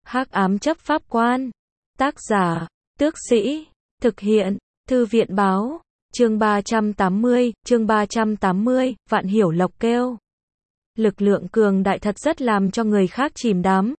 Hắc ám chấp pháp quan. Tác giả, Tước Sĩ. Thực hiện, Thư viện báo. Chương 380, Vạn Hiểu Lộc kêu. Lực lượng cường đại thật rất làm cho người khác chìm đắm.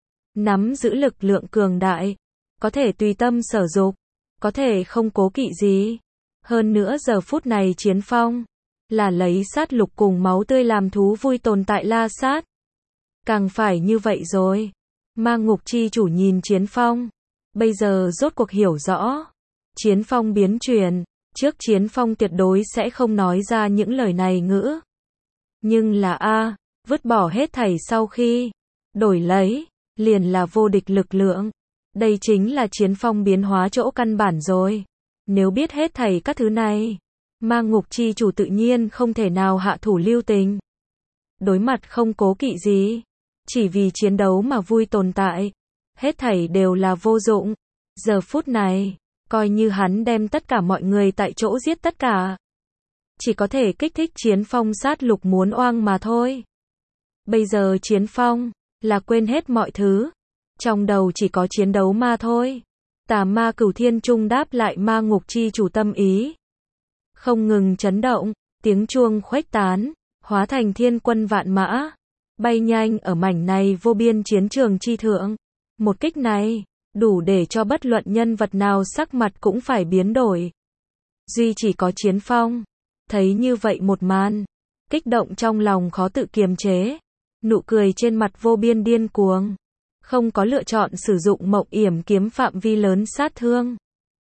Nắm giữ lực lượng cường đại, có thể tùy tâm sở dục, có thể không cố kỵ gì. Hơn nữa giờ phút này Chiến Phong là lấy sát lục cùng máu tươi làm thú vui tồn tại La Sát. Càng phải như vậy rồi. Ma Ngục chi chủ nhìn Chiến Phong, bây giờ rốt cuộc hiểu rõ. Chiến Phong biến chuyển, trước Chiến Phong tuyệt đối sẽ không nói ra những lời này ngữ. Nhưng là vứt bỏ hết thảy sau khi đổi lấy, liền là vô địch lực lượng. Đây chính là Chiến Phong biến hóa chỗ căn bản rồi. Nếu biết hết thảy các thứ này, Ma Ngục chi chủ tự nhiên không thể nào hạ thủ lưu tình. Đối mặt không cố kỵ gì, chỉ vì chiến đấu mà vui tồn tại, hết thảy đều là vô dụng. Giờ phút này, coi như hắn đem tất cả mọi người tại chỗ giết tất cả, chỉ có thể kích thích Chiến Phong sát lục muốn oang mà thôi. Bây giờ Chiến Phong là quên hết mọi thứ, trong đầu chỉ có chiến đấu mà thôi. Tà ma Cửu Thiên Trung đáp lại Ma Ngục chi chủ tâm ý, không ngừng chấn động, tiếng chuông khuếch tán, hóa thành thiên quân vạn mã, bay nhanh ở mảnh này vô biên chiến trường chi thượng. Một kích này, đủ để cho bất luận nhân vật nào sắc mặt cũng phải biến đổi. Duy chỉ có Chiến Phong, thấy như vậy một màn, kích động trong lòng khó tự kiềm chế, nụ cười trên mặt vô biên điên cuồng, không có lựa chọn sử dụng Mộng Yểm kiếm phạm vi lớn sát thương,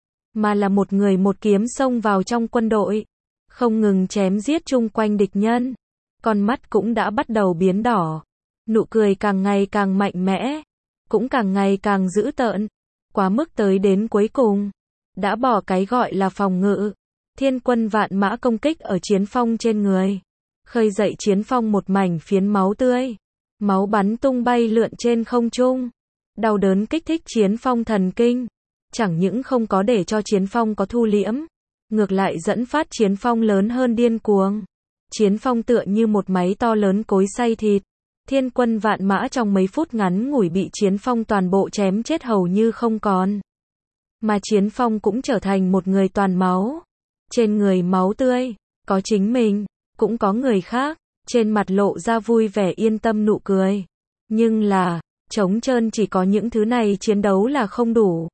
mà là một người một kiếm xông vào trong quân đội, không ngừng chém giết chung quanh địch nhân. Con mắt cũng đã bắt đầu biến đỏ, nụ cười càng ngày càng mạnh mẽ, cũng càng ngày càng dữ tợn, quá mức tới đến cuối cùng, đã bỏ cái gọi là phòng ngự. Thiên quân vạn mã công kích ở Chiến Phong trên người, khơi dậy Chiến Phong một mảnh phiến máu tươi, máu bắn tung bay lượn trên không trung, đau đớn kích thích Chiến Phong thần kinh, chẳng những không có để cho Chiến Phong có thu liễm, ngược lại dẫn phát Chiến Phong lớn hơn điên cuồng. Chiến Phong tựa như một máy to lớn cối xay thịt, thiên quân vạn mã trong mấy phút ngắn ngủi bị Chiến Phong toàn bộ chém chết hầu như không còn. Mà Chiến Phong cũng trở thành một người toàn máu. Trên người máu tươi, có chính mình, cũng có người khác, trên mặt lộ ra vui vẻ yên tâm nụ cười. Nhưng là, trống trơn chỉ có những thứ này chiến đấu là không đủ.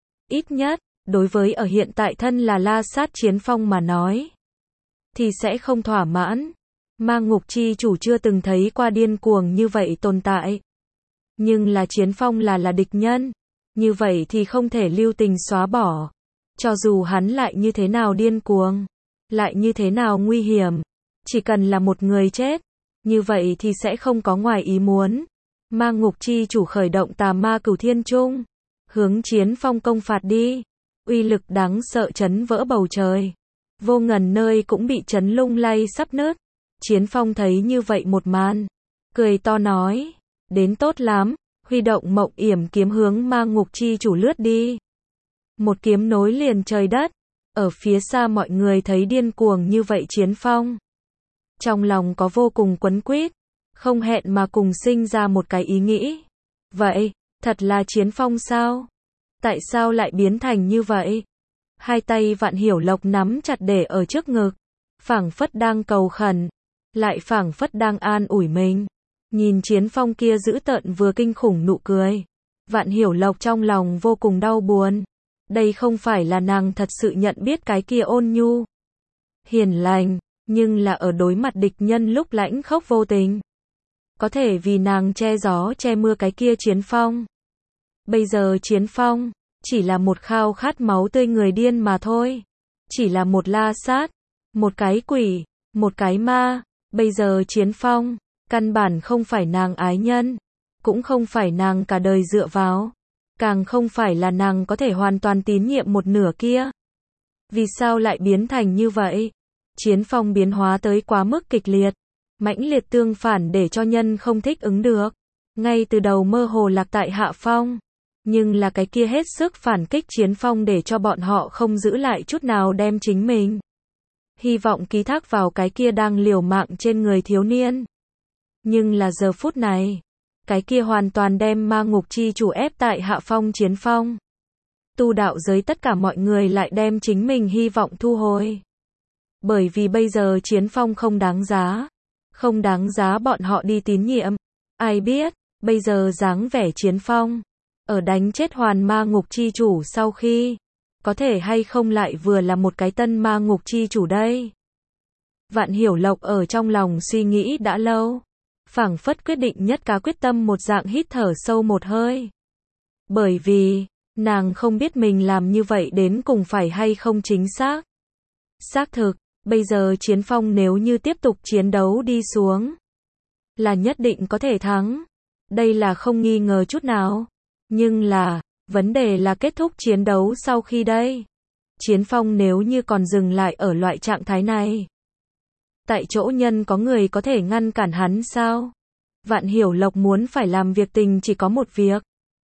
Ít nhất, đối với ở hiện tại thân là La Sát Chiến Phong mà nói, thì sẽ không thỏa mãn. Ma Ngục chi chủ chưa từng thấy qua điên cuồng như vậy tồn tại. Nhưng là Chiến Phong là địch nhân, như vậy thì không thể lưu tình xóa bỏ. Cho dù hắn lại như thế nào điên cuồng, lại như thế nào nguy hiểm, chỉ cần là một người chết, như vậy thì sẽ không có ngoài ý muốn. Ma Ngục chi chủ khởi động Tà Ma Cửu Thiên Trung, hướng Chiến Phong công phạt đi. Uy lực đáng sợ chấn vỡ bầu trời, vô ngần nơi cũng bị chấn lung lay sắp nứt. Chiến Phong thấy như vậy một màn, cười to nói, đến tốt lắm, huy động Mộng Yểm kiếm hướng Ma Ngục chi chủ lướt đi. Một kiếm nối liền trời đất, ở phía xa mọi người thấy điên cuồng như vậy Chiến Phong, trong lòng có vô cùng quấn quýt, không hẹn mà cùng sinh ra một cái ý nghĩ. Vậy, thật là Chiến Phong sao? Tại sao lại biến thành như vậy? Hai tay Vạn Hiểu Lộc nắm chặt để ở trước ngực, phảng phất đang cầu khẩn, lại phảng phất đang an ủi mình. Nhìn Chiến Phong kia dữ tợn vừa kinh khủng nụ cười, Vạn Hiểu Lộc trong lòng vô cùng đau buồn. Đây không phải là nàng thật sự nhận biết cái kia ôn nhu, hiền lành, nhưng là ở đối mặt địch nhân lúc lãnh khốc vô tình, có thể vì nàng che gió che mưa cái kia Chiến Phong. Bây giờ Chiến Phong chỉ là một khao khát máu tươi người điên mà thôi, chỉ là một La Sát, một cái quỷ, một cái ma. Bây giờ Chiến Phong căn bản không phải nàng ái nhân, cũng không phải nàng cả đời dựa vào, càng không phải là nàng có thể hoàn toàn tín nhiệm một nửa kia. Vì sao lại biến thành như vậy? Chiến Phong biến hóa tới quá mức kịch liệt, mãnh liệt tương phản để cho nhân không thích ứng được. Ngay từ đầu mơ hồ lạc tại hạ phong, nhưng là cái kia hết sức phản kích Chiến Phong để cho bọn họ không giữ lại chút nào đem chính mình hy vọng ký thác vào cái kia đang liều mạng trên người thiếu niên. Nhưng là giờ phút này, Cái kia hoàn toàn đem ma ngục chi chủ ép tại hạ phong chiến phong. Tu đạo giới tất cả mọi người lại đem chính mình hy vọng thu hồi. Bởi vì bây giờ chiến phong không đáng giá. Không đáng giá bọn họ đi tín nhiệm. Ai biết, bây giờ dáng vẻ chiến phong. Ở đánh chết hoàn ma ngục chi chủ sau khi. Có thể hay không lại vừa là một cái tân ma ngục chi chủ đây. Vạn Hiểu Lộc ở trong lòng suy nghĩ đã lâu. Phảng phất quyết định nhất cá quyết tâm một dạng hít thở sâu một hơi. Bởi vì, nàng không biết mình làm như vậy đến cùng phải hay không chính xác. Xác thực, bây giờ chiến phong nếu như tiếp tục chiến đấu đi xuống. Là nhất định có thể thắng. Đây là không nghi ngờ chút nào. Nhưng là, vấn đề là kết thúc chiến đấu sau khi đây. Chiến phong nếu như còn dừng lại ở loại trạng thái này. Tại chỗ nhân có người có thể ngăn cản hắn sao? Vạn Hiểu Lộc muốn phải làm việc tình chỉ có một việc.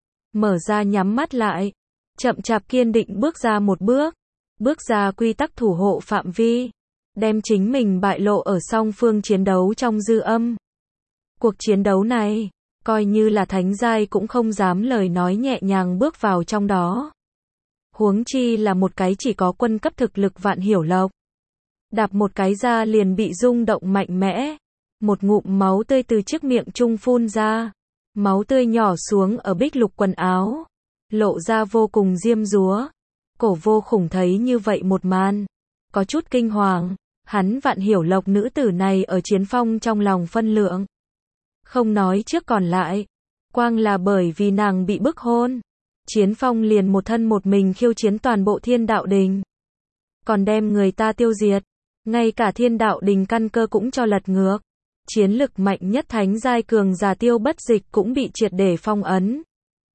Mở ra nhắm mắt lại. Chậm chạp kiên định bước ra một bước. Bước ra quy tắc thủ hộ phạm vi. Đem chính mình bại lộ ở song phương chiến đấu trong dư âm. Cuộc chiến đấu này, coi như là thánh giai cũng không dám lời nói nhẹ nhàng bước vào trong đó. Huống chi là một cái chỉ có quân cấp thực lực Vạn Hiểu Lộc. Đạp một cái ra liền bị rung động mạnh mẽ. Một ngụm máu tươi từ chiếc miệng trung phun ra. Máu tươi nhỏ xuống ở bích lục quần áo. Lộ ra vô cùng diêm dúa. Cổ Vô Khủng thấy như vậy một màn. Có chút kinh hoàng. Hắn Vạn Hiểu Lộc nữ tử này ở chiến phong trong lòng phân lượng. Không nói trước còn lại. Quang là bởi vì nàng bị bức hôn. Chiến phong liền một thân một mình khiêu chiến toàn bộ Thiên Đạo Đình. Còn đem người ta tiêu diệt. Ngay cả Thiên Đạo Đình căn cơ cũng cho lật ngược. Chiến lực mạnh nhất thánh giai cường giả Tiêu Bất Dịch cũng bị triệt để phong ấn.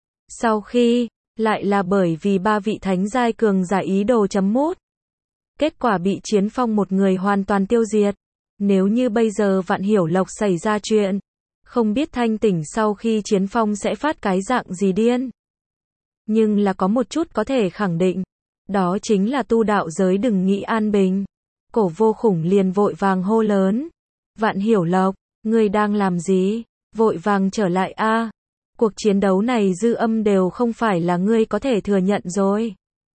Sau khi, lại là bởi vì ba vị thánh giai cường giả ý đồ chấm mút. Kết quả bị chiến phong một người hoàn toàn tiêu diệt. Nếu như bây giờ Vạn Hiểu Lộc xảy ra chuyện, không biết thanh tỉnh sau khi chiến phong sẽ phát cái dạng gì điên. Nhưng là có một chút có thể khẳng định. Đó chính là tu đạo giới đừng nghĩ an bình. Cổ Vô Khủng liền vội vàng hô lớn. Vạn Hiểu Lộc, ngươi đang làm gì? Vội vàng trở lại a. Cuộc chiến đấu này dư âm đều không phải là ngươi có thể thừa nhận rồi.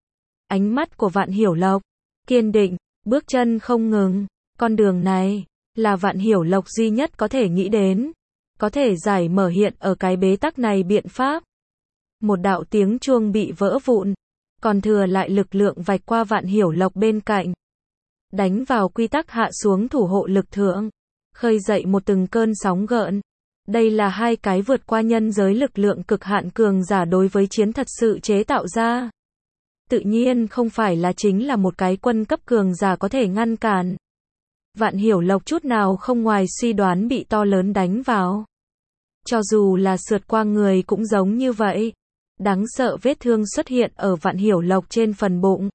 Ánh mắt của Vạn Hiểu Lộc kiên định, bước chân không ngừng. Con đường này là Vạn Hiểu Lộc duy nhất có thể nghĩ đến, có thể giải mở hiện ở cái bế tắc này biện pháp. Một đạo tiếng chuông bị vỡ vụn, còn thừa lại lực lượng vạch qua Vạn Hiểu Lộc bên cạnh, đánh vào quy tắc hạ xuống thủ hộ lực thượng, khơi dậy một từng cơn sóng gợn. Đây là hai cái vượt qua nhân giới lực lượng cực hạn cường giả đối với chiến thật sự chế tạo ra. Tự nhiên không phải là chính là một cái quân cấp cường giả có thể ngăn cản. Vạn Hiểu Lộc chút nào không ngoài suy đoán bị to lớn đánh vào. Cho dù là sượt qua người cũng giống như vậy. Đáng sợ vết thương xuất hiện ở Vạn Hiểu Lộc trên phần bụng.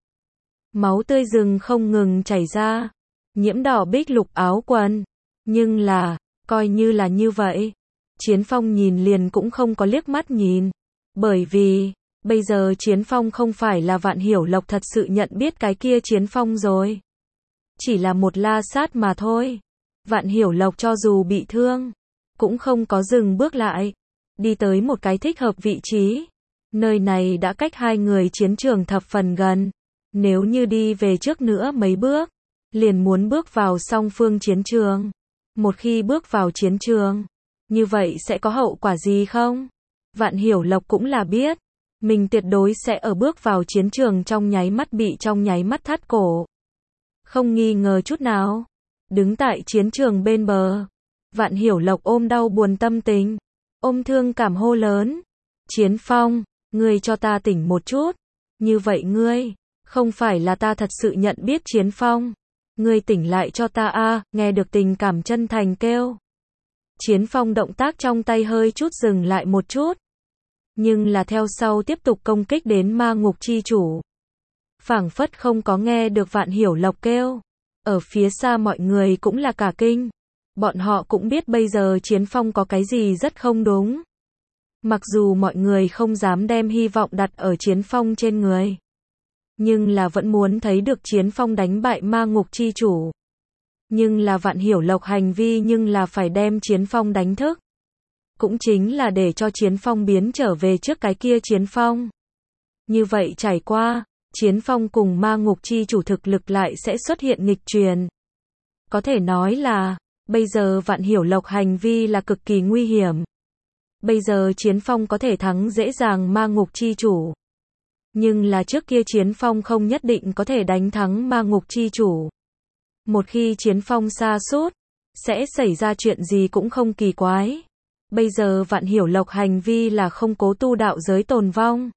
Máu tươi rừng không ngừng chảy ra. Nhiễm đỏ bích lục áo quần. Nhưng là, coi như là như vậy. Chiến phong nhìn liền cũng không có liếc mắt nhìn. Bởi vì, bây giờ chiến phong không phải là Vạn Hiểu Lộc thật sự nhận biết cái kia chiến phong rồi. Chỉ là một la sát mà thôi. Vạn Hiểu Lộc cho dù bị thương, cũng không có dừng bước lại. Đi tới một cái thích hợp vị trí. Nơi này đã cách hai người chiến trường thập phần gần. Nếu như đi về trước nữa mấy bước, liền muốn bước vào song phương chiến trường. Một khi bước vào chiến trường, như vậy sẽ có hậu quả gì không? Vạn Hiểu Lộc cũng là biết, mình tuyệt đối sẽ ở bước vào chiến trường trong nháy mắt bị trong nháy mắt thắt cổ. Không nghi ngờ chút nào. Đứng tại chiến trường bên bờ, Vạn Hiểu Lộc ôm đau buồn tâm tình, ôm thương cảm hô lớn. Chiến phong, ngươi cho ta tỉnh một chút. Như vậy ngươi, không phải là ta thật sự nhận biết chiến phong. Ngươi tỉnh lại cho ta a. Nghe được tình cảm chân thành kêu. Chiến phong động tác trong tay hơi chút dừng lại một chút. Nhưng là theo sau tiếp tục công kích đến ma ngục chi chủ. Phảng phất không có nghe được Vạn Hiểu Lộc kêu. Ở phía xa mọi người cũng là cả kinh. Bọn họ cũng biết bây giờ chiến phong có cái gì rất không đúng. Mặc dù mọi người không dám đem hy vọng đặt ở chiến phong trên người. Nhưng là vẫn muốn thấy được chiến phong đánh bại ma ngục chi chủ. Nhưng là Vạn Hiểu Lộc hành vi nhưng là phải đem chiến phong đánh thức. cũng chính là để cho Chiến Phong biến trở về trước cái kia Chiến Phong. Như vậy trải qua, Chiến Phong cùng ma ngục chi chủ thực lực lại sẽ xuất hiện nghịch truyền. Có thể nói là, bây giờ Vạn Hiểu Lộc hành vi là cực kỳ nguy hiểm. Bây giờ Chiến Phong có thể thắng dễ dàng ma ngục chi chủ. Nhưng là trước kia Chiến Phong không nhất định có thể đánh thắng ma ngục chi chủ. Một khi Chiến Phong sa sút, sẽ xảy ra chuyện gì cũng không kỳ quái. Bây giờ Vạn Hiểu Lộc hành vi là không cố tu đạo giới tồn vong.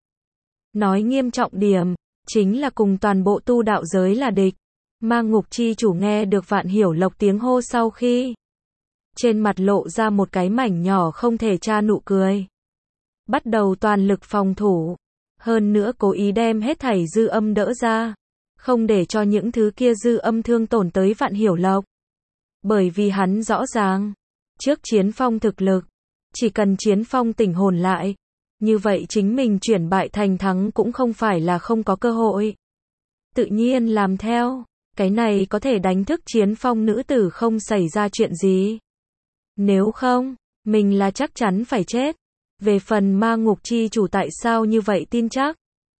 Nói nghiêm trọng điểm, chính là cùng toàn bộ tu đạo giới là địch. Ma ngục chi chủ nghe được Vạn Hiểu Lộc tiếng hô sau khi, trên mặt lộ ra một cái mảnh nhỏ không thể tra nụ cười. Bắt đầu toàn lực phòng thủ. Hơn nữa cố ý đem hết thảy dư âm đỡ ra. Không để cho những thứ kia dư âm thương tổn tới Vạn Hiểu Lộc. Bởi vì hắn rõ ràng, trước Chiến Phong thực lực, chỉ cần Chiến Phong tỉnh hồn lại, như vậy chính mình chuyển bại thành thắng cũng không phải là không có cơ hội. Tự nhiên làm theo, cái này có thể đánh thức Chiến Phong nữ tử không xảy ra chuyện gì. Nếu không, mình là chắc chắn phải chết. Về phần ma ngục chi chủ tại sao như vậy tin chắc?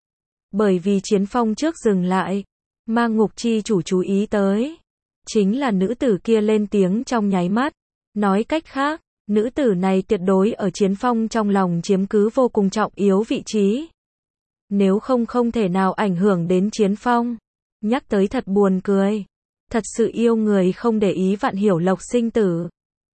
Bởi vì Chiến Phong trước dừng lại, ma ngục chi chủ chú ý tới. Chính là nữ tử kia lên tiếng trong nháy mắt. Nói cách khác, nữ tử này tuyệt đối ở Chiến Phong trong lòng chiếm cứ vô cùng trọng yếu vị trí. Nếu không không thể nào ảnh hưởng đến Chiến Phong. Nhắc tới thật buồn cười. Thật sự yêu người không để ý Vạn Hiểu Lộc sinh tử.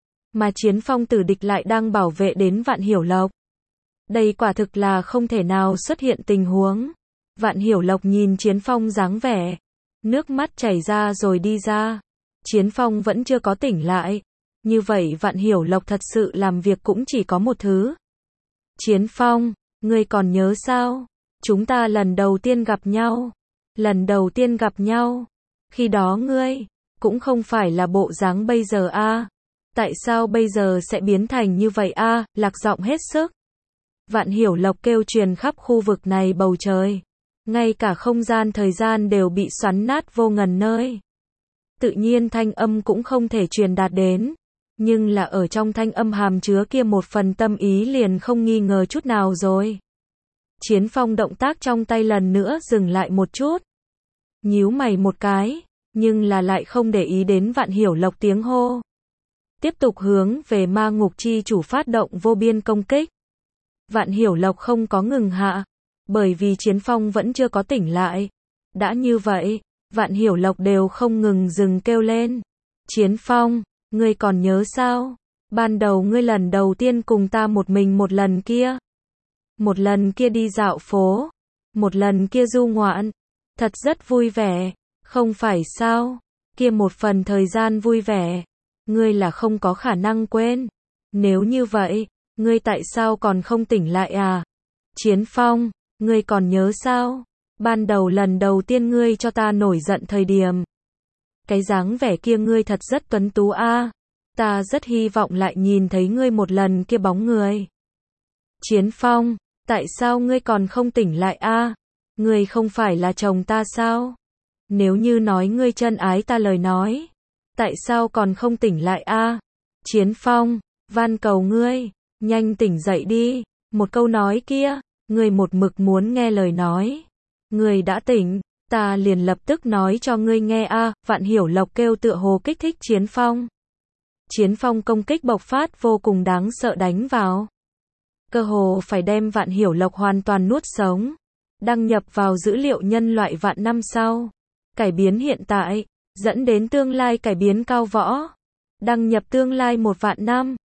Mà Chiến Phong tử địch lại đang bảo vệ đến Vạn Hiểu Lộc. Đây quả thực là không thể nào xuất hiện tình huống. Vạn Hiểu Lộc nhìn Chiến Phong dáng vẻ. Nước mắt chảy ra rồi đi ra. Chiến Phong vẫn chưa có tỉnh lại. Như vậy Vạn Hiểu Lộc thật sự làm việc cũng chỉ có một thứ. Chiến Phong, ngươi còn nhớ sao? Chúng ta lần đầu tiên gặp nhau. Lần đầu tiên gặp nhau. Khi đó ngươi, cũng không phải là bộ dáng bây giờ a. Tại sao bây giờ sẽ biến thành như vậy a? Lạc giọng hết sức. Vạn Hiểu Lộc kêu truyền khắp khu vực này bầu trời. Ngay cả không gian thời gian đều bị xoắn nát vô ngần nơi. Tự nhiên thanh âm cũng không thể truyền đạt đến. Nhưng là ở trong thanh âm hàm chứa kia một phần tâm ý liền không nghi ngờ chút nào rồi. Chiến Phong động tác trong tay lần nữa dừng lại một chút. Nhíu mày một cái, nhưng là lại không để ý đến Vạn Hiểu Lộc tiếng hô. Tiếp tục hướng về ma ngục chi chủ phát động vô biên công kích. Vạn Hiểu Lộc không có ngừng hạ, bởi vì Chiến Phong vẫn chưa có tỉnh lại. Đã như vậy, Vạn Hiểu Lộc đều không ngừng dừng kêu lên. Chiến Phong, ngươi còn nhớ sao? Ban đầu ngươi lần đầu tiên cùng ta một mình một lần kia. Một lần kia đi dạo phố. Một lần kia du ngoạn. Thật rất vui vẻ, không phải sao? Kia một phần thời gian vui vẻ, ngươi là không có khả năng quên. Nếu như vậy, ngươi tại sao còn không tỉnh lại à? Chiến Phong, ngươi còn nhớ sao? Ban đầu lần đầu tiên ngươi cho ta nổi giận thời điểm. Cái dáng vẻ kia ngươi thật rất tuấn tú a. Ta rất hy vọng lại nhìn thấy ngươi một lần kia bóng người. Chiến Phong, tại sao ngươi còn không tỉnh lại a? Ngươi không phải là chồng ta sao? Nếu như nói ngươi chân ái ta lời nói, tại sao còn không tỉnh lại a? Chiến Phong, van cầu ngươi, nhanh tỉnh dậy đi. Một câu nói kia, ngươi một mực muốn nghe lời nói. Ngươi đã tỉnh, ta liền lập tức nói cho ngươi nghe a. Vạn Hiểu Lộc kêu tựa hồ kích thích Chiến Phong. Chiến Phong công kích bộc phát vô cùng đáng sợ đánh vào. Cơ hồ phải đem Vạn Hiểu Lộc hoàn toàn nuốt sống. Đăng nhập vào dữ liệu nhân loại vạn năm sau. Cải biến hiện tại, dẫn đến tương lai cải biến cao võ. Đăng nhập tương lai 1 vạn năm.